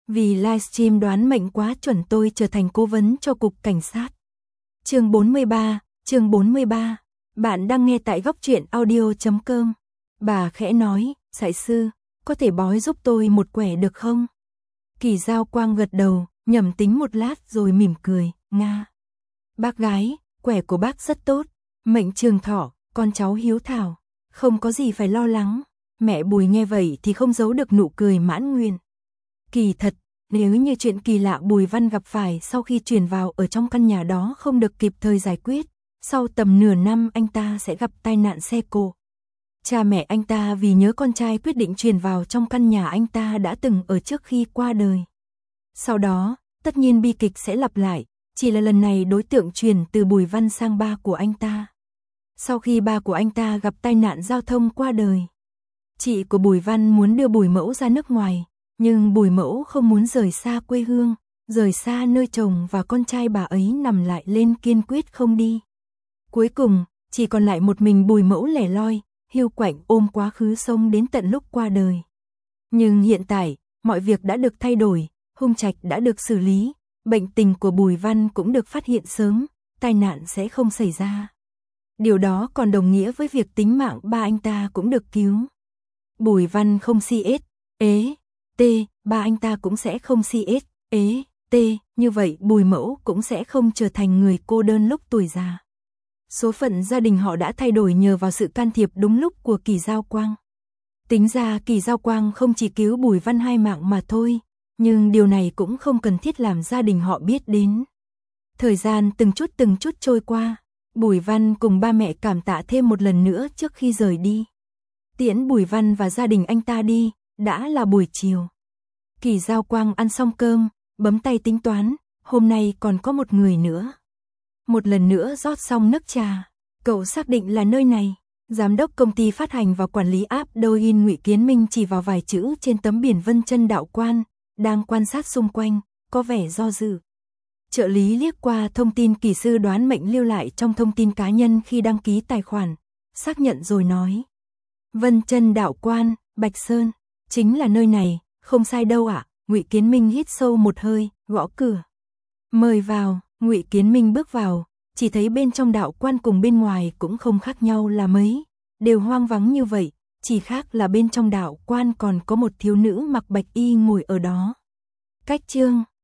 Vì livestream đoán mệnh quá chuẩn tôi trở thành cố vấn cho cục cảnh sát. Chương 43. Bạn đang nghe tại góc truyện audio.com. Bà khẽ nói, sải sư, có thể bói giúp tôi một quẻ được không? Kỳ Giao Quang gật đầu, nhẩm tính một lát rồi mỉm cười, nga. Bác gái, quẻ của bác rất tốt, mệnh trường thọ, con cháu hiếu thảo, không có gì phải lo lắng. Mẹ Bùi nghe vậy thì không giấu được nụ cười mãn nguyện. Kỳ thật, nếu như chuyện kỳ lạ Bùi Văn gặp phải sau khi chuyển vào ở trong căn nhà đó không được kịp thời giải quyết, sau tầm nửa năm anh ta sẽ gặp tai nạn xe cộ. Cha mẹ anh ta vì nhớ con trai quyết định chuyển vào trong căn nhà anh ta đã từng ở trước khi qua đời. Sau đó, tất nhiên bi kịch sẽ lặp lại, chỉ là lần này đối tượng chuyển từ Bùi Văn sang ba của anh ta. Sau khi ba của anh ta gặp tai nạn giao thông qua đời, chị của Bùi Văn muốn đưa Bùi Mẫu ra nước ngoài, nhưng Bùi Mẫu không muốn rời xa quê hương, rời xa nơi chồng và con trai bà ấy nằm lại lên kiên quyết không đi. Cuối cùng, chỉ còn lại một mình Bùi Mẫu lẻ loi, hiu quạnh ôm quá khứ sống đến tận lúc qua đời. Nhưng hiện tại, mọi việc đã được thay đổi, hung trạch đã được xử lý, bệnh tình của Bùi Văn cũng được phát hiện sớm, tai nạn sẽ không xảy ra. Điều đó còn đồng nghĩa với việc tính mạng ba anh ta cũng được cứu. Bùi Văn không CS, ba anh ta cũng sẽ không CS, như vậy Bùi Mẫu cũng sẽ không trở thành người cô đơn lúc tuổi già. Số phận gia đình họ đã thay đổi nhờ vào sự can thiệp đúng lúc của Kỳ Giao Quang. Tính ra Kỳ Giao Quang không chỉ cứu Bùi Văn 2 mạng mà thôi, nhưng điều này cũng không cần thiết làm gia đình họ biết đến. Thời gian từng chút trôi qua, Bùi Văn cùng ba mẹ cảm tạ thêm một lần nữa trước khi rời đi. Tiễn Bùi Văn và gia đình anh ta đi, đã là buổi chiều. Kỳ Giao Quang ăn xong cơm, bấm tay tính toán, hôm nay còn có một người nữa. Một lần nữa rót xong nước trà, cậu xác định là nơi này. Giám đốc công ty phát hành và quản lý app Douyin Ngụy Kiến Minh chỉ vào vài chữ trên tấm biển Vân Chân Đạo Quan, đang quan sát xung quanh, có vẻ do dự. Trợ lý liếc qua thông tin kỳ sư đoán mệnh lưu lại trong thông tin cá nhân khi đăng ký tài khoản, xác nhận rồi nói. Vân Chân Đạo Quan, Bạch Sơn, chính là nơi này, không sai đâu ạ. Ngụy Kiến Minh hít sâu một hơi, gõ cửa. Mời vào. Ngụy Kiến Minh bước vào, chỉ thấy bên trong đạo quan cùng bên ngoài cũng không khác nhau là mấy, đều hoang vắng như vậy, chỉ khác là bên trong đạo quan còn có một thiếu nữ mặc bạch y ngồi ở đó. Cách chương